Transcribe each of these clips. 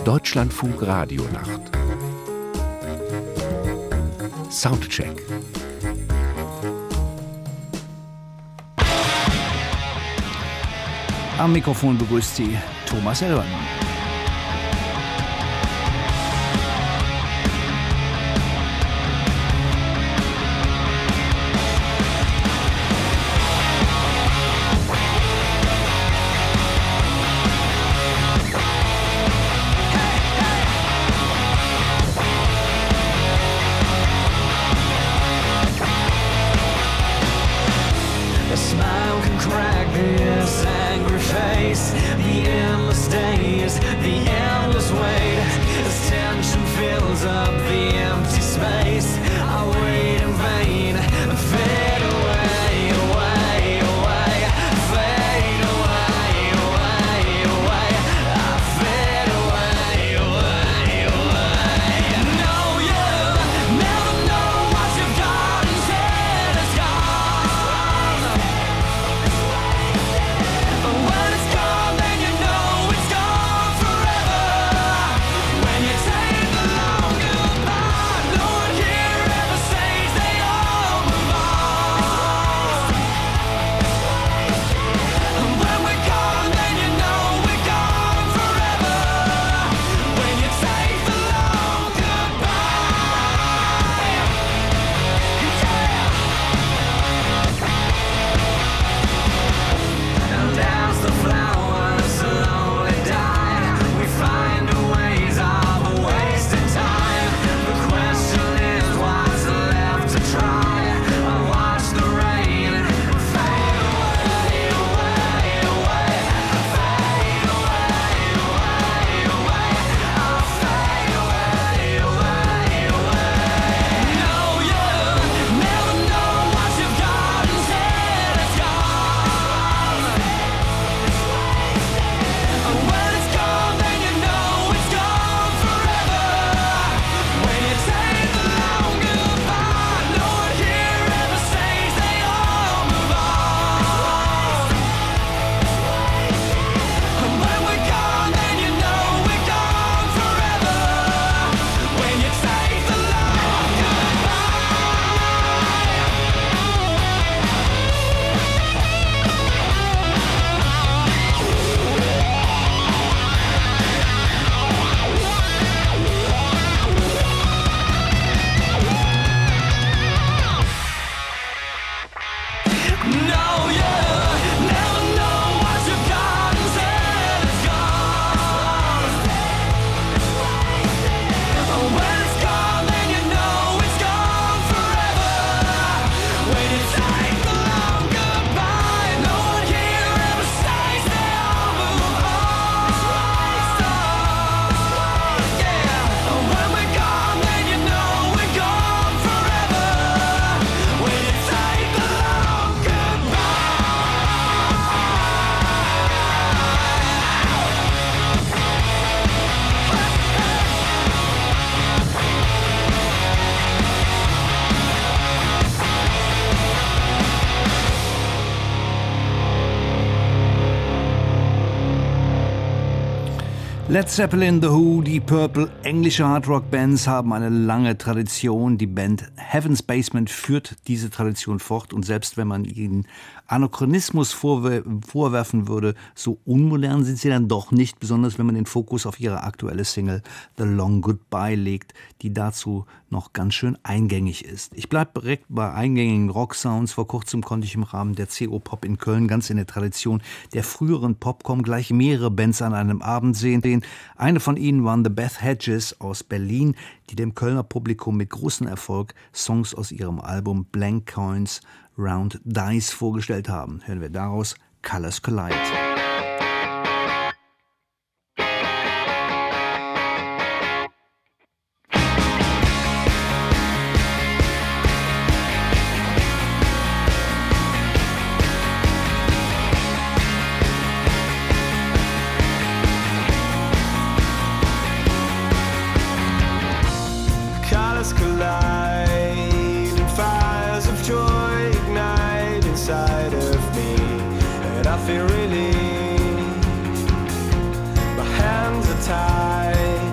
Deutschlandfunk Radionacht. Soundcheck. Am Mikrofon begrüßt Sie Thomas Elwan. Led Zeppelin, The Who, Deep Purple, englische Hardrock-Bands haben eine lange Tradition. Die Band Heaven's Basement führt diese Tradition fort. Und selbst wenn man ihnen Anachronismus vorwerfen würde, so unmodern sind sie dann doch nicht, besonders wenn man den Fokus auf ihre aktuelle Single The Long Goodbye legt, die dazu noch ganz schön eingängig ist. Ich bleibe direkt bei eingängigen Rock-Sounds. Vor kurzem konnte ich im Rahmen der CO Pop in Köln ganz in der Tradition der früheren Popcom gleich mehrere Bands an einem Abend sehen. Eine von ihnen waren The Beth Hedges aus Berlin, die dem Kölner Publikum mit großem Erfolg Songs aus ihrem Album Blank Coins Round Dice vorgestellt haben. Hören wir daraus Colors Collide. feel relief. My hands are tied.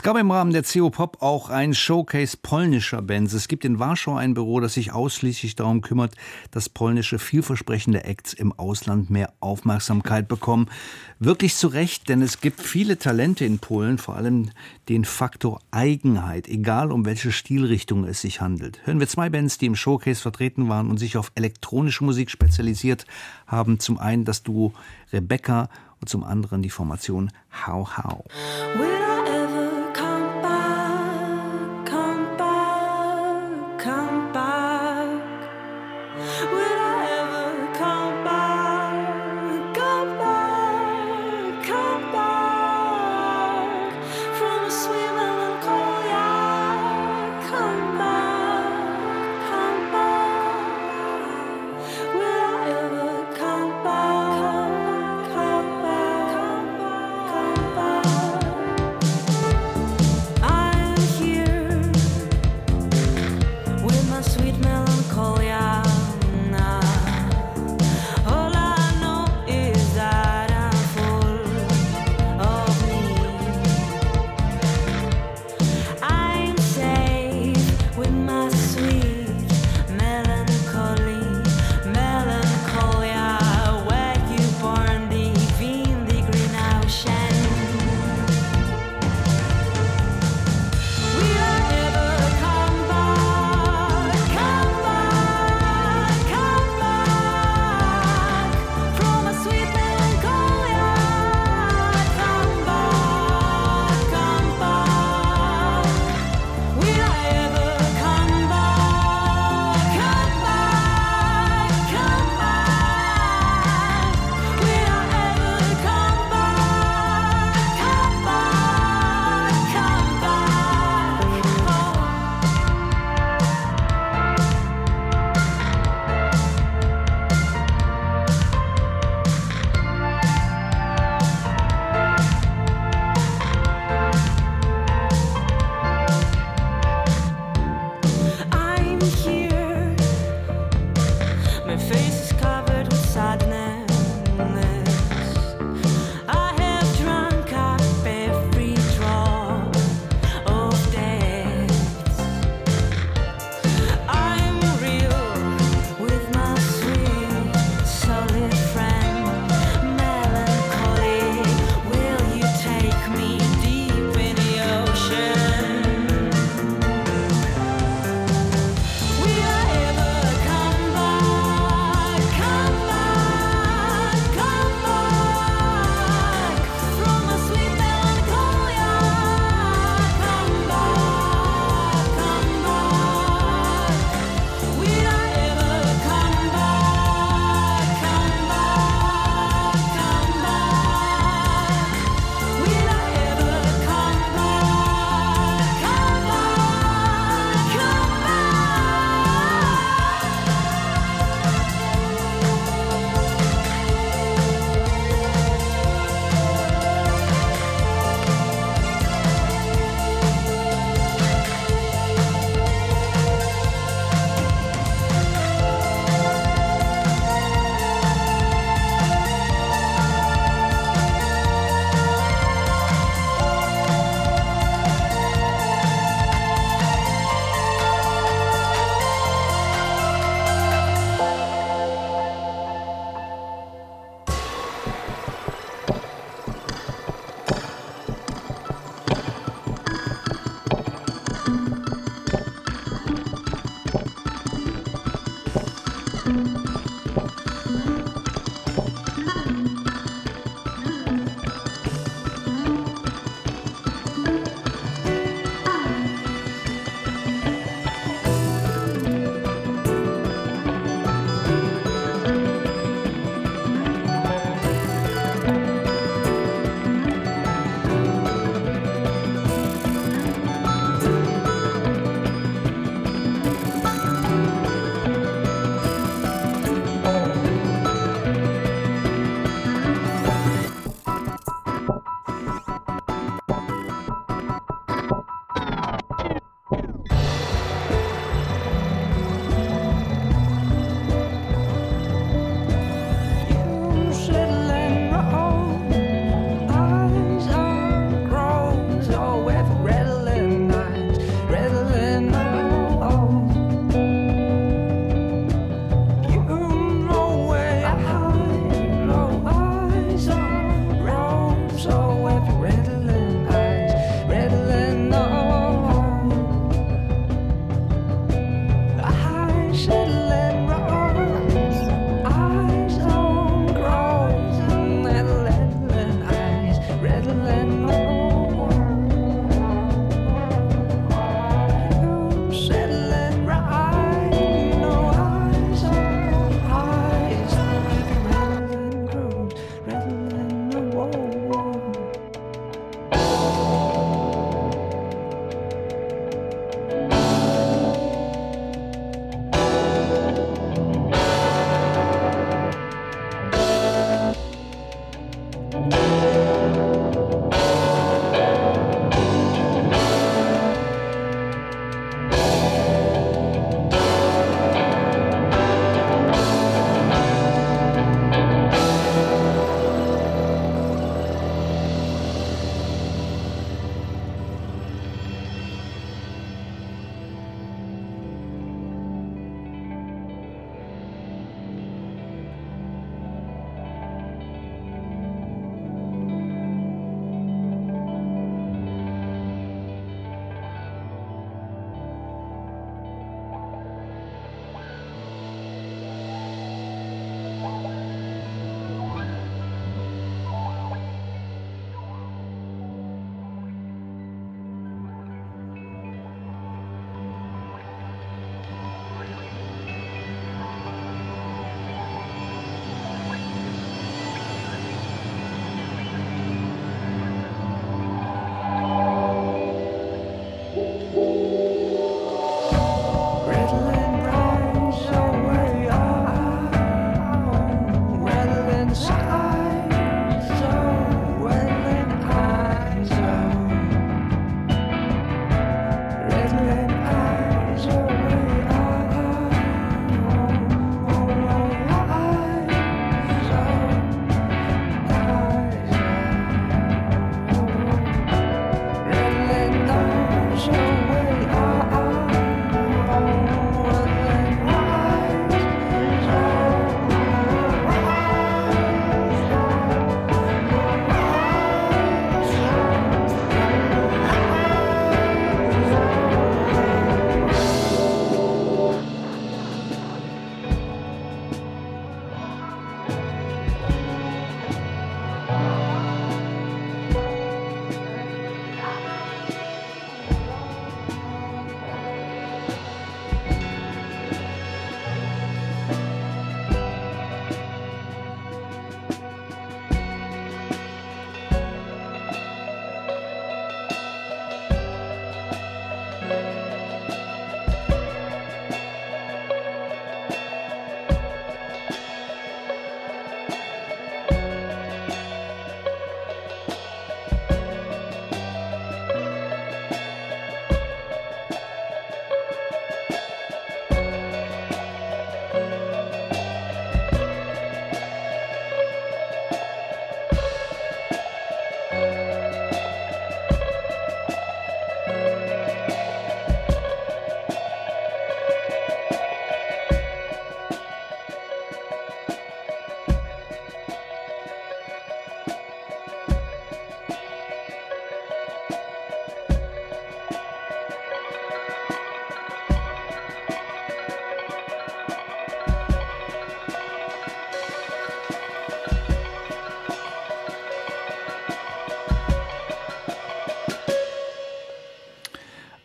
Es gab im Rahmen der CO Pop auch ein Showcase polnischer Bands. Es gibt in Warschau ein Büro, das sich ausschließlich darum kümmert, dass polnische vielversprechende Acts im Ausland mehr Aufmerksamkeit bekommen. Wirklich zu Recht, denn es gibt viele Talente in Polen, vor allem den Faktor Eigenheit, egal um welche Stilrichtung es sich handelt. Hören wir zwei Bands, die im Showcase vertreten waren und sich auf elektronische Musik spezialisiert haben. Zum einen das Duo Rebecca und zum anderen die Formation How How.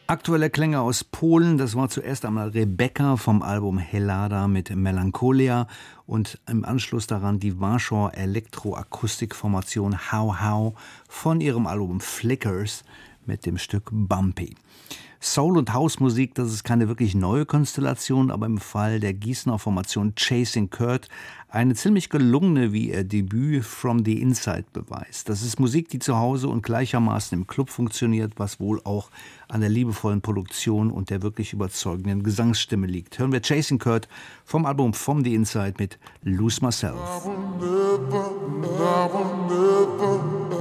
Aktuelle Klänge aus Polen, das war zuerst einmal Rebecca vom Album Helada mit Melancholia und im Anschluss daran die Warschauer Elektroakustikformation How How von ihrem Album Flickers mit dem Stück Bumpy. Soul- und Hausmusik, das ist keine wirklich neue Konstellation, aber im Fall der Gießener Formation Chasing Kurt eine ziemlich gelungene, wie ihr Debüt From the Inside beweist. Das ist Musik, die zu Hause und gleichermaßen im Club funktioniert, was wohl auch an der liebevollen Produktion und der wirklich überzeugenden Gesangsstimme liegt. Hören wir Chasing Kurt vom Album From the Inside mit Lose Myself. I will never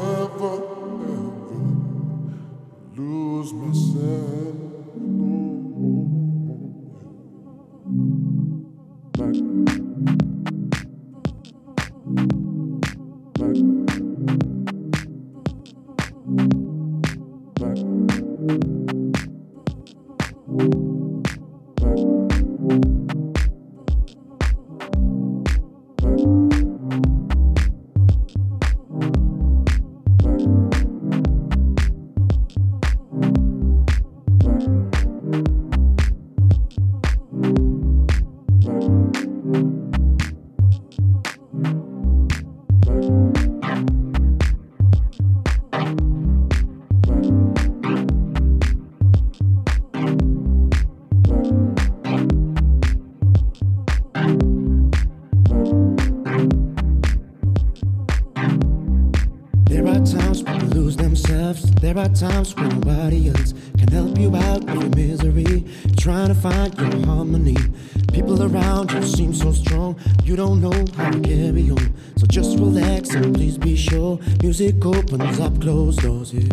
lose myself. There are times when nobody else can help you out of your misery. You're trying to find your harmony. People around you seem so strong, you don't know how to carry on. So just relax and please be sure music opens up closed doors here.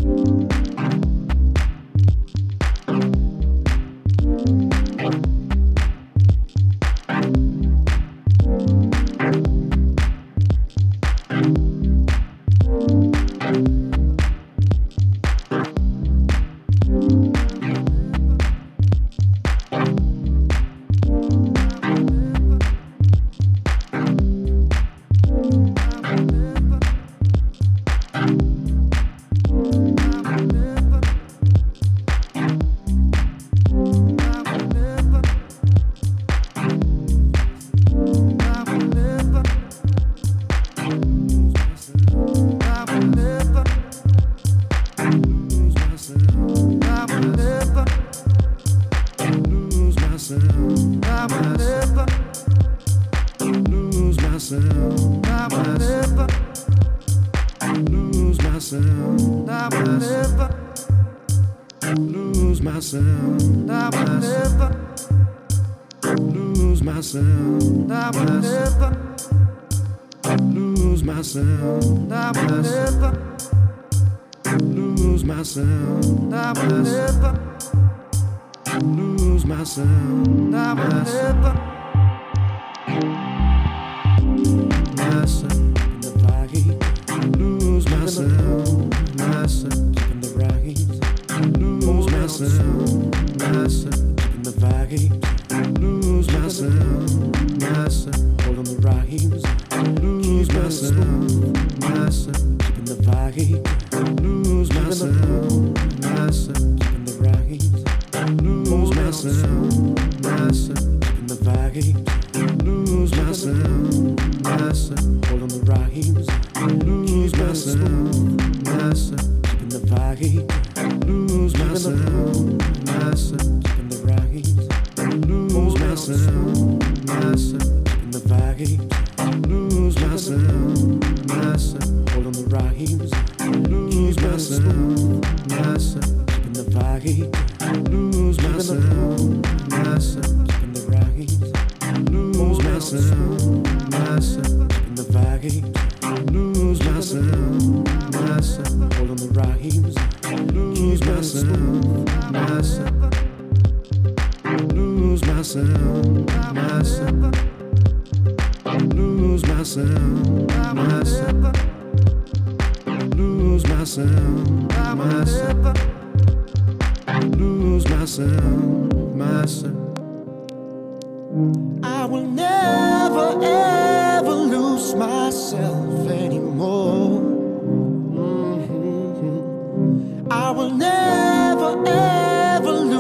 I will never ever lose myself anymore. I will never ever lose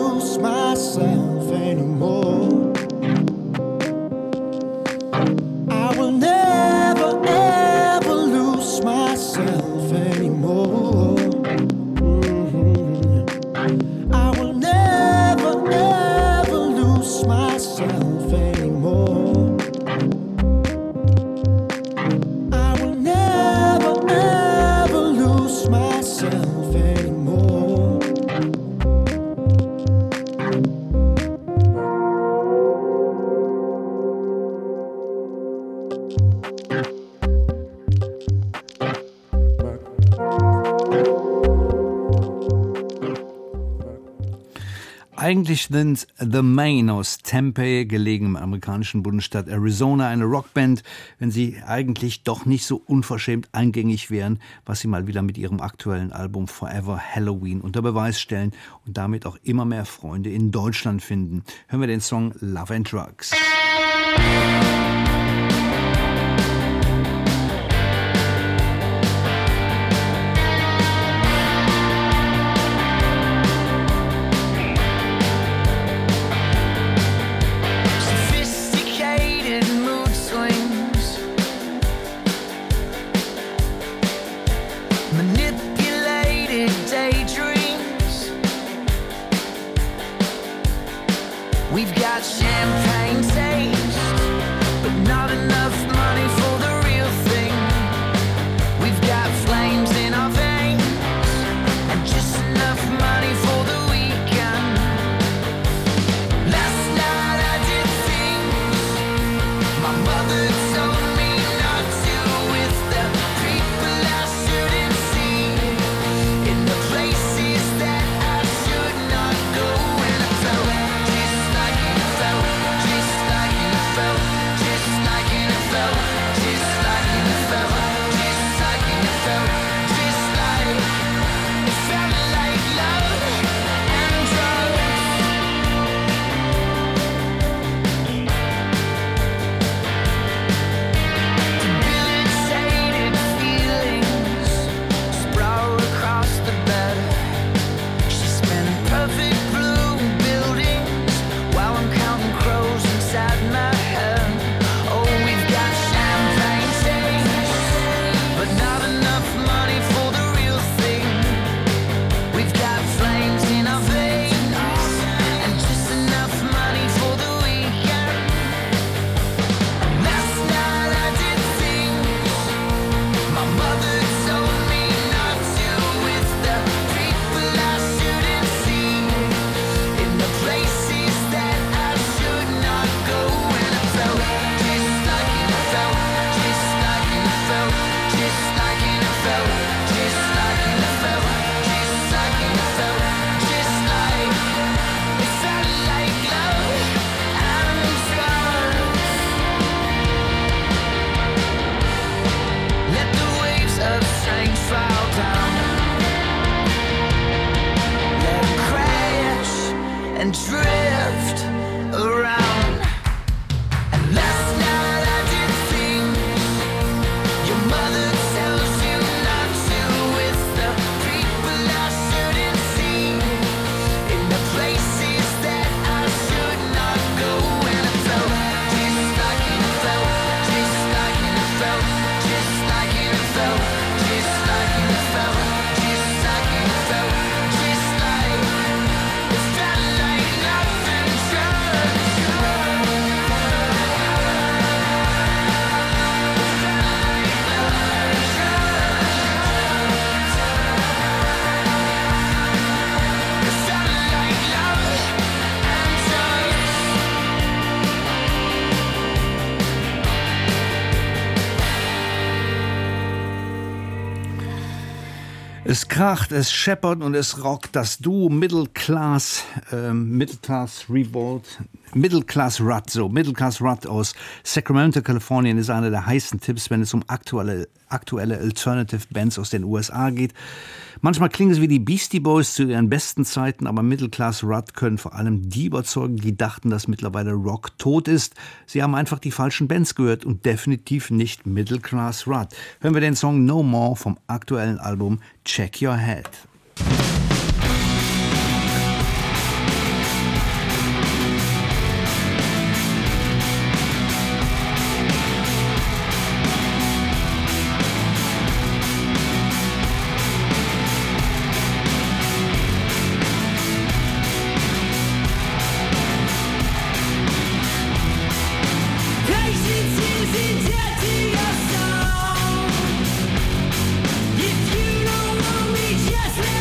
Eigentlich sind The Maine aus Tempe, gelegen im amerikanischen Bundesstaat Arizona, eine Rockband, wenn sie eigentlich doch nicht so unverschämt eingängig wären, was sie mal wieder mit ihrem aktuellen Album Forever Halloween unter Beweis stellen und damit auch immer mehr Freunde in Deutschland finden. Hören wir den Song Love and Drugs. We've got champagne taste, but not enough money for the real thing. We've got flames in our veins, and just enough money for the weekend. Last night I did things my mother told me not to, with the people I shouldn't see, in the places that I should not go, and I felt just like it felt, just like it felt, just like it felt, just like it felt, just like it felt, just like it felt like love and drugs. Debilitated feelings sprawl across the bed. She spent perfect blue buildings while I'm counting crows inside my head. Oh, we've got champagne taste, but not enough money for the real thing. We've got flames in our veins, and just enough money for the weekend. Last night I did things my mother told me not to, with the people I shouldn't see, in the places that I should not go, and I felt just like it felt, just like it felt, just like it felt, just like it felt, just like it felt, just like it felt like love and drugs. Let the waves of change fall down. Let them crash and drift around. And last night I did things your mother tells you not to, with the people I shouldn't see, in the places that I should not go, and I felt just like it felt, just like it felt, just like it felt, just like it felt, just like it felt, just like it felt like love and drugs. It felt like love and drugs. Es kracht, es scheppert und es rockt. Das Duo Middle Class Revolt, Middle Class Rut aus Sacramento, Kalifornien ist einer der heißen Tipps, wenn es um aktuelle Alternative Bands aus den USA geht. Manchmal klingen sie wie die Beastie Boys zu ihren besten Zeiten, aber Middle Class Rut können vor allem die überzeugen, die dachten, dass mittlerweile Rock tot ist. Sie haben einfach die falschen Bands gehört und definitiv nicht Middle Class Rut. Hören wir den Song No More vom aktuellen Album Check Your Head. Patience isn't dead to your soul. If you don't want me, just let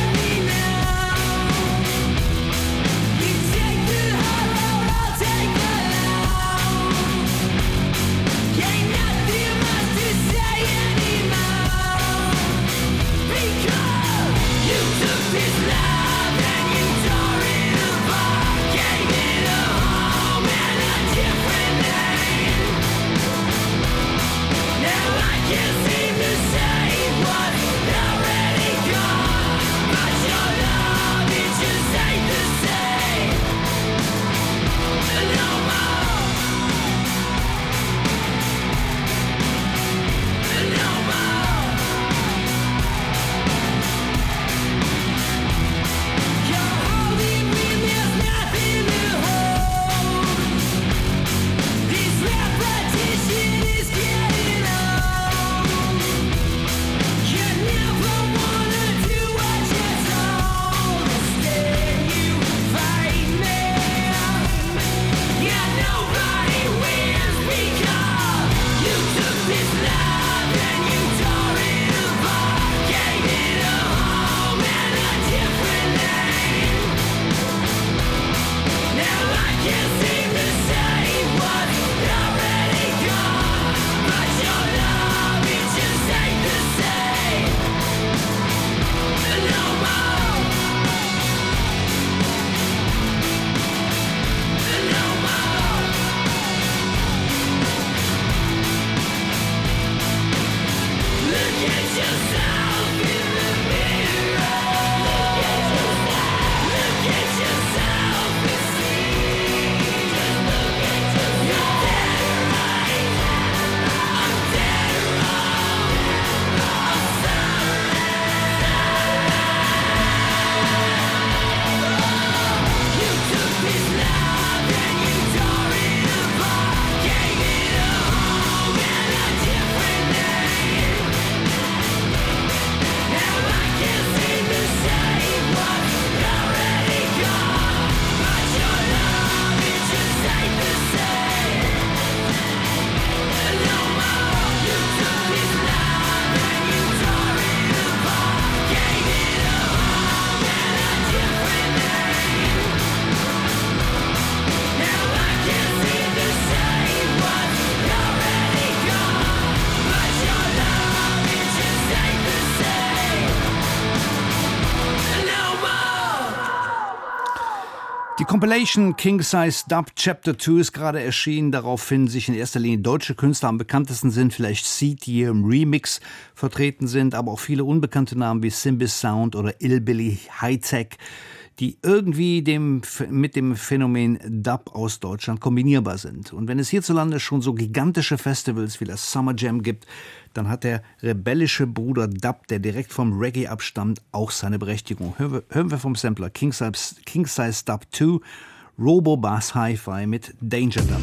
Compilation King Size Dub Chapter 2 ist gerade erschienen. Darauf finden sich in erster Linie deutsche Künstler. Am bekanntesten sind vielleicht Seed, die hier im Remix vertreten sind, aber auch viele unbekannte Namen wie Simbis Sound oder Illbilly Hightech, die irgendwie mit dem Phänomen Dub aus Deutschland kombinierbar sind. Und wenn es hierzulande schon so gigantische Festivals wie das Summer Jam gibt, dann hat der rebellische Bruder Dub, der direkt vom Reggae abstammt, auch seine Berechtigung. Hören wir vom Sampler King Size Dub 2, Robo Bass Hi-Fi mit Danger Dub.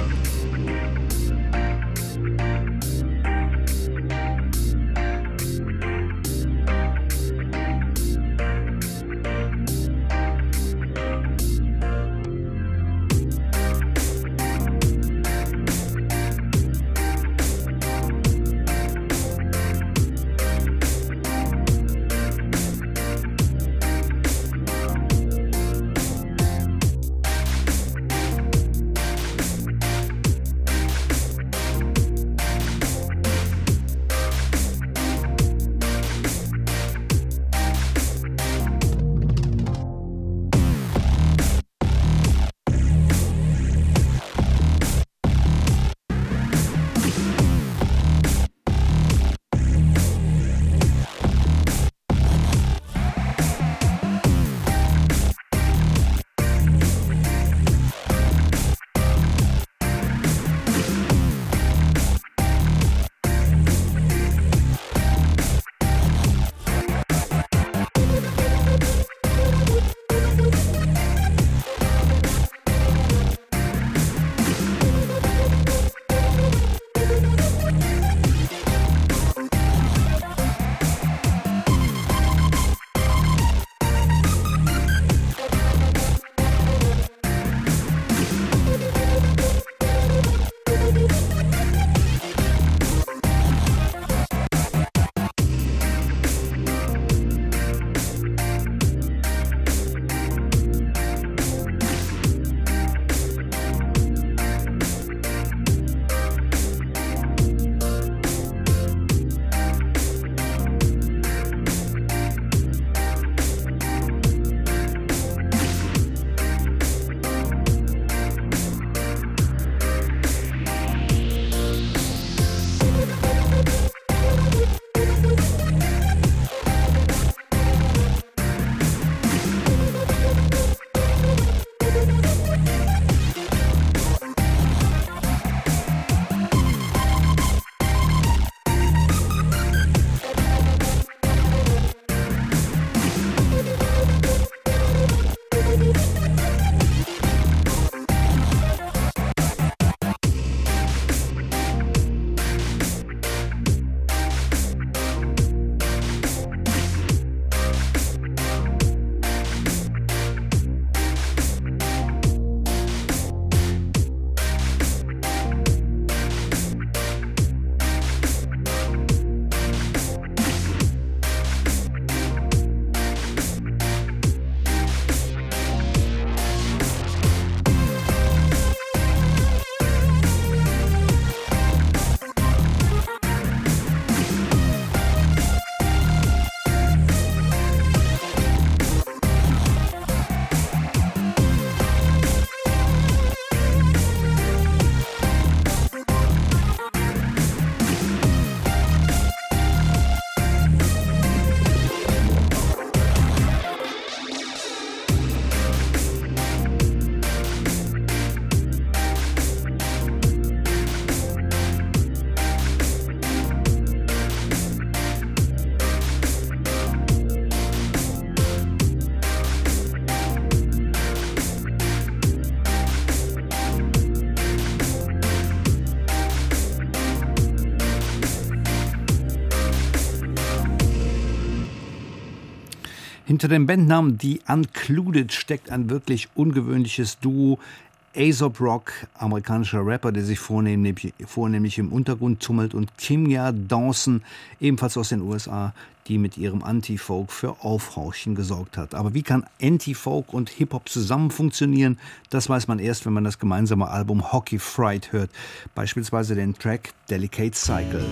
Hinter dem Bandnamen The Uncluded steckt ein wirklich ungewöhnliches Duo. Aesop Rock, amerikanischer Rapper, der sich vornehmlich im Untergrund tummelt, und Kimya Dawson, ebenfalls aus den USA, die mit ihrem Anti-Folk für Aufhorchen gesorgt hat. Aber wie kann Anti-Folk und Hip-Hop zusammen funktionieren? Das weiß man erst, wenn man das gemeinsame Album Hockey Fright hört. Beispielsweise den Track Delicate Cycle.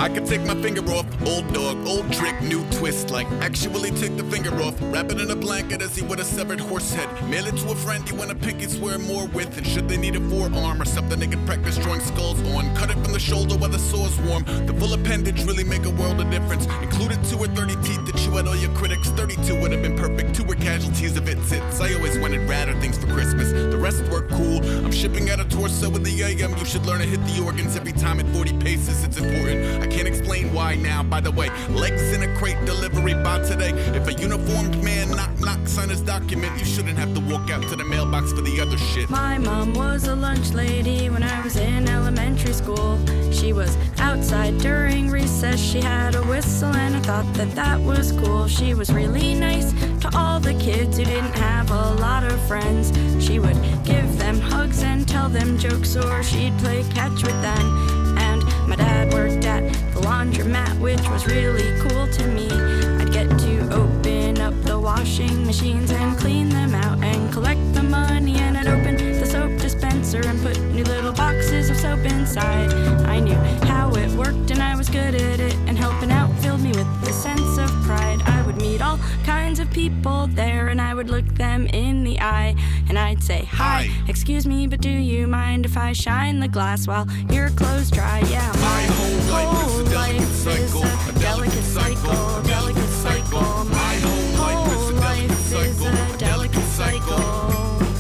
I could take my finger off, old dog, old trick, new twist. Like actually take the finger off, wrap it in a blanket as he would a severed horse head. Mail it to a friend you want a pinky swear more with. And should they need a forearm or something they could practice drawing skulls on, cut it from the shoulder while the sore's warm. The full appendage really make a world of difference. Included 2 or 30 teeth that chew out all your critics. 32 would have been perfect, 2 were casualties of its hits. I always wanted radder things for Christmas, the rest were cool. I'm shipping out a torso with the AM. You should learn to hit the organs every time at 40 paces. It's important, I can't explain why now. By the way, legs in a crate, delivery by today. If a uniformed man knock, sign his document, you shouldn't have to walk out to the mailbox for the other shit. My mom was a lunch lady when I was in elementary school. She was outside during recess. She had a whistle and I thought that was cool. She was really nice to all the kids who didn't have a lot of friends. She would give them hugs and tell them jokes, or she'd play catch with them. And my dad worked at the laundromat, which was really cool to me. I'd get to open up the washing machines and clean them out and collect the money, and I'd open the soap dispenser and put new little boxes of soap inside. I knew how it worked and I was good at it, and helping out filled me with a sense of pride. I would meet all kinds of people there and I would look them in the eye and I'd say, hi, excuse me, but do you mind if I shine the glass while your clothes dry? Yeah, my whole life is a delicate cycle, delicate cycle. My whole life is a delicate cycle.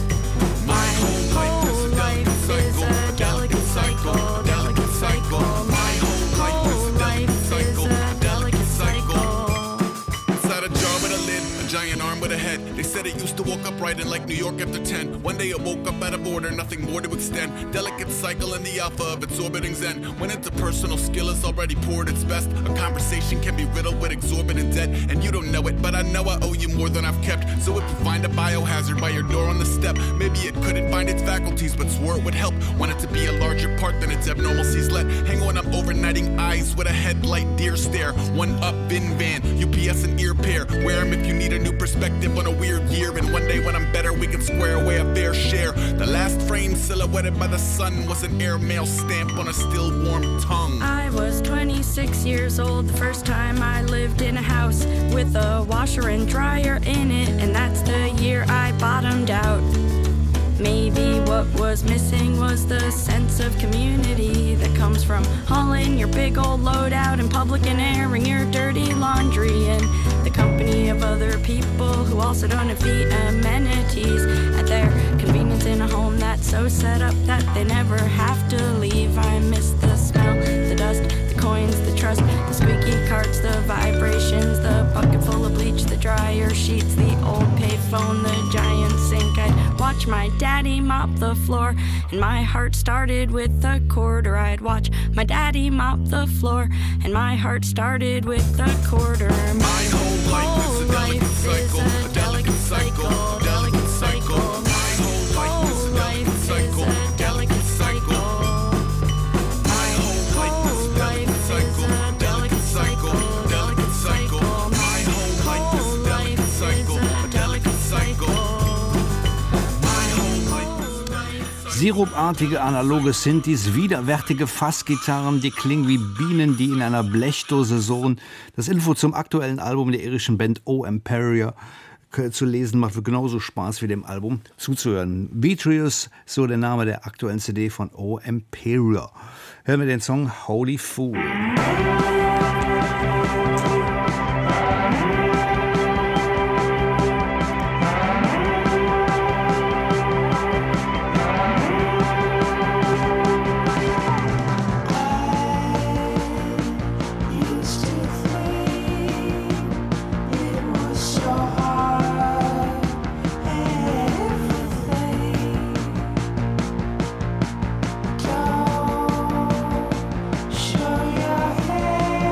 My whole life is a delicate cycle, delicate cycle. My whole life is a delicate cycle. Inside a jar with a lid, a giant arm with a head. They said it used to walk upright in like New York after 10. One day it woke up out of order, nothing more to extend. Delicate cycle in the alpha of its orbiting zen. When interpersonal skill is already poured its best, a conversation can be riddled with exorbitant debt. And you don't know it, but I know I owe you more than I've kept. So if you find a biohazard by your door on the step, maybe it couldn't find its faculties, but swore it would help. Want it to be a larger part than its abnormalcies let. Hang on, I'm overnighting eyes with a headlight, deer stare. One up, bin van, UPS and ear pair. Wear 'em if you need a new perspective on a weird year. And one day when I'm better, we can square away a fair share. The last frame silhouetted by the sun was an airmail stamp on a still warm tongue. I was 26 years old the first time I lived in a house with a washer and dryer in it, and that's the year I bottomed out. Maybe what was missing was the sense of community that comes from hauling your big old load out in public and airing your dirty laundry in the company of other people who also don't have the amenities at their convenience in a home that's so set up that they never have to leave. I miss the smell, the dust, the coins, the trust, the squeaky carts, the vibrations, the bucket full of bleach, the dryer sheets, the old payphone, the giant sink. I'd watch my daddy mop the floor and my heart started with a quarter. I'd watch my daddy mop the floor and my heart started with a quarter. My whole life is a delicate cycle, a delicate cycle. My whole life is a delicate cycle, a delicate cycle. My whole life is a delicate cycle, a delicate cycle, a delicate cycle. My whole life is a delicate cycle, a delicate cycle. Sirupartige analoge Synthes, widerwärtige Fassgitarren, die klingen wie Bienen, die in einer Blechdose surren. Das Info zum aktuellen Album der irischen Band O Imperior zu lesen macht genauso Spaß wie dem Album zuzuhören. Vitreous, so der Name der aktuellen CD von O Imperior. Hören wir den Song Holy Fool. Show your hand.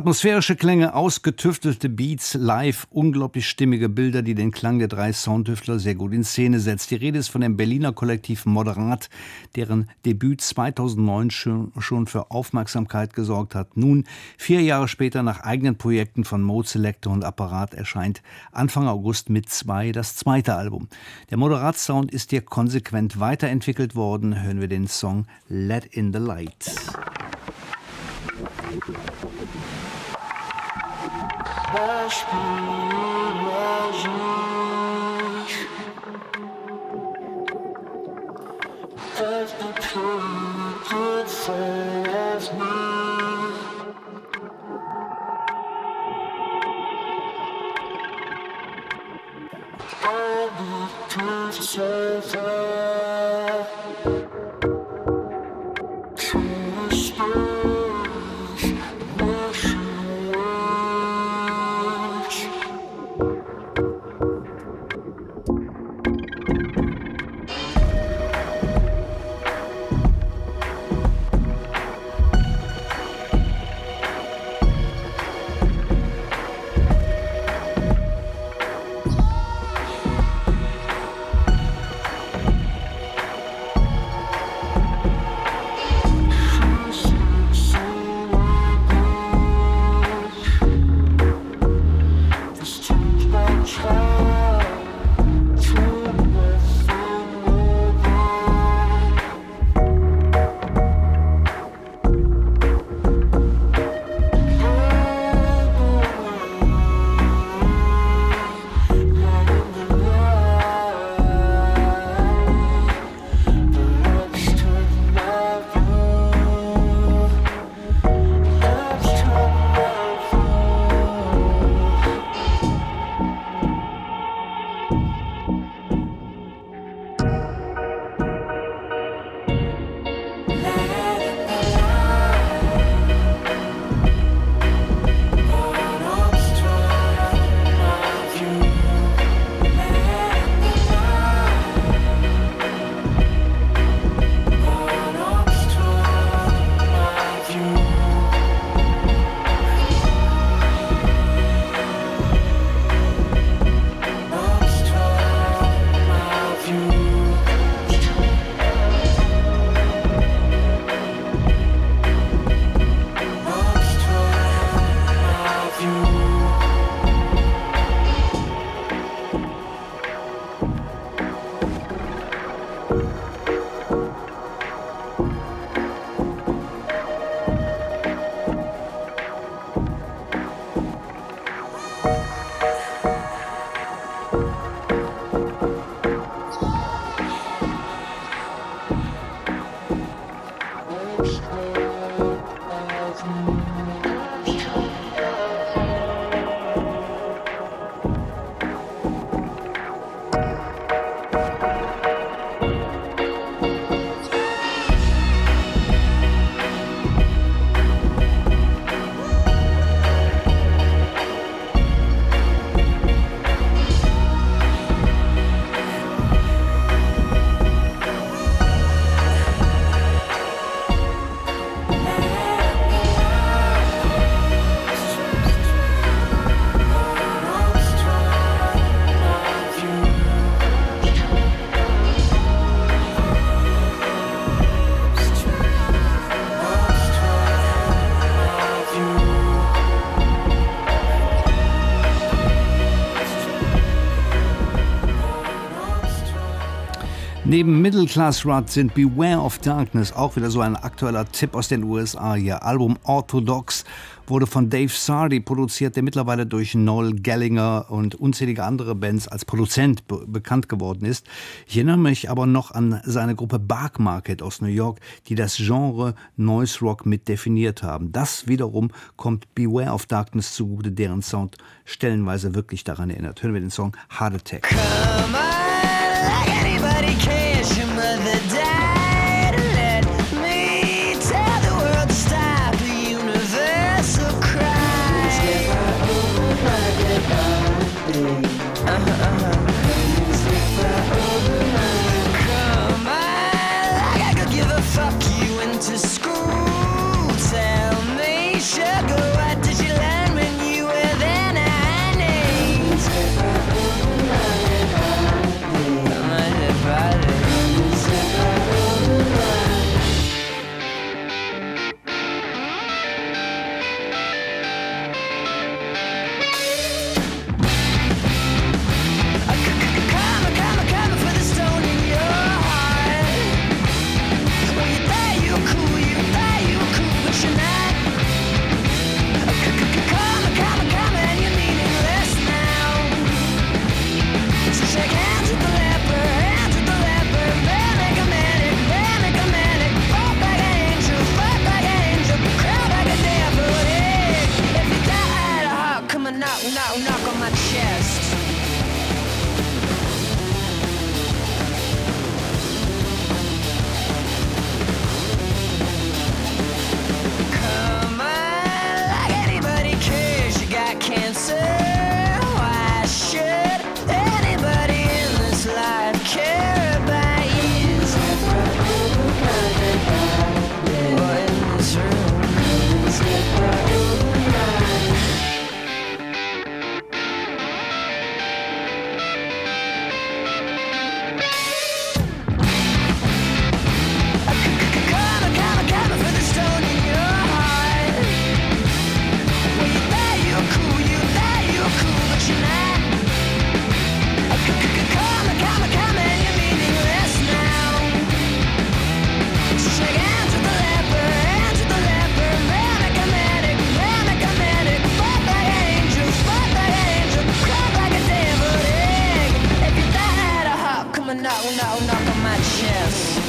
Atmosphärische Klänge, ausgetüftelte Beats, live, unglaublich stimmige Bilder, die den Klang der drei Soundtüftler sehr gut in Szene setzt. Die Rede ist von dem Berliner Kollektiv Moderat, deren Debüt 2009 schon für Aufmerksamkeit gesorgt hat. Nun, 4 Jahre später, nach eigenen Projekten von Mode Selector und Apparat, erscheint Anfang August mit 2 das zweite Album. Der Moderat-Sound ist hier konsequent weiterentwickelt worden. Hören wir den Song Let in the Light. Neben Middle Class Rut sind Beware of Darkness auch wieder so ein aktueller Tipp aus den USA. Ihr Album Orthodox wurde von Dave Sardy produziert, der mittlerweile durch Noel Gallagher und unzählige andere Bands als Produzent bekannt geworden ist. Ich erinnere mich aber noch an seine Gruppe Bark Market aus New York, die das Genre Noise Rock mit definiert haben. Das wiederum kommt Beware of Darkness zugute, deren Sound stellenweise wirklich daran erinnert. Hören wir den Song Heart Attack. Come on, like anybody cares, your mother died. Let me tell the world to stop the universal cry. Come on, like I could give a fuck you into school. Tell me, sugar, what did you like? knock on my chest. Come on, like anybody cares you got cancer. Why should anybody in this life care about you? Or in this room? Knock on my chest.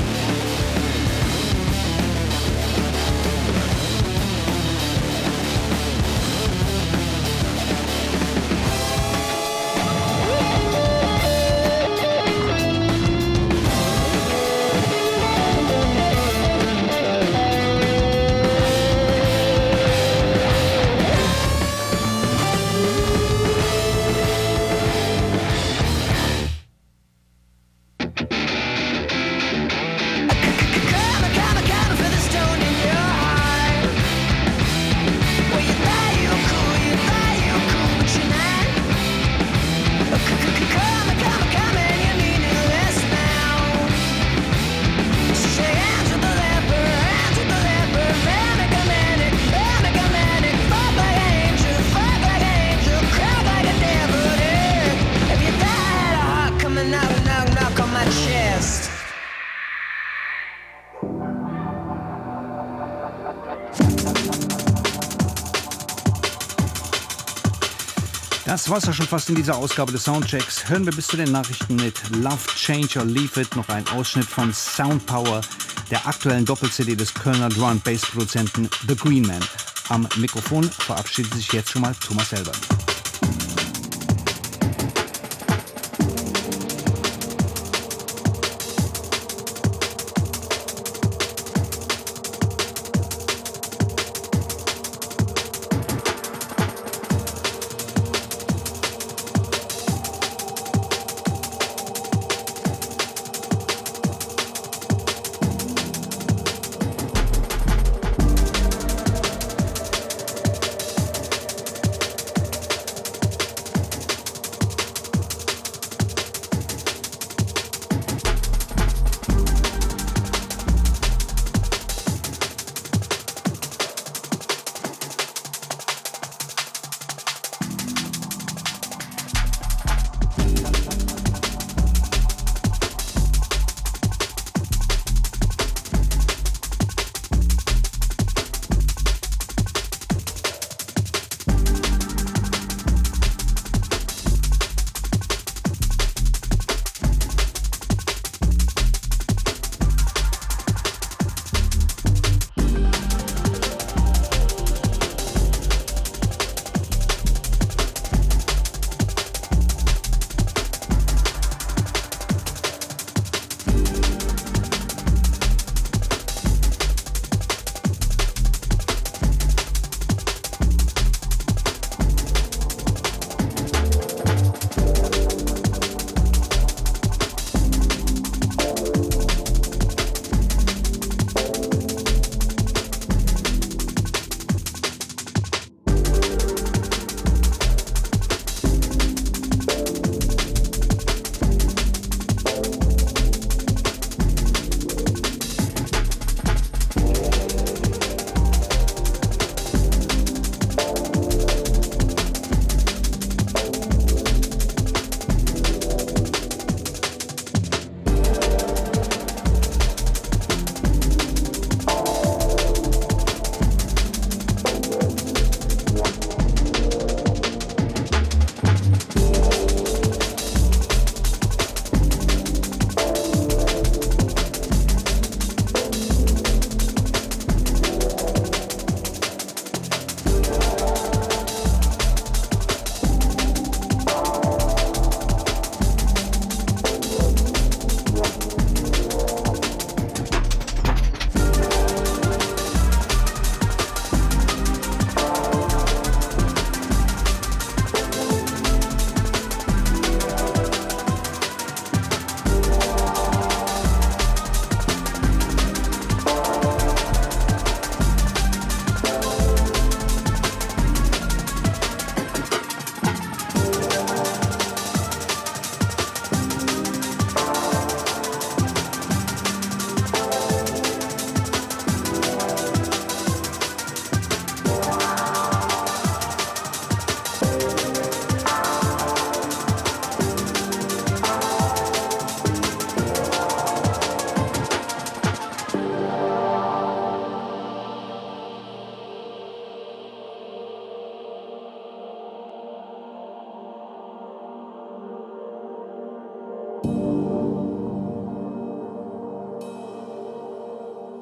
Das war's ja schon fast in dieser Ausgabe des Soundchecks. Hören wir bis zu den Nachrichten mit Love, Change or Leave It noch einen Ausschnitt von Sound Power, der aktuellen Doppel-CD des Kölner Drum-Bass-Produzenten The Green Man. Am Mikrofon verabschiedet sich jetzt schon mal Thomas Elber.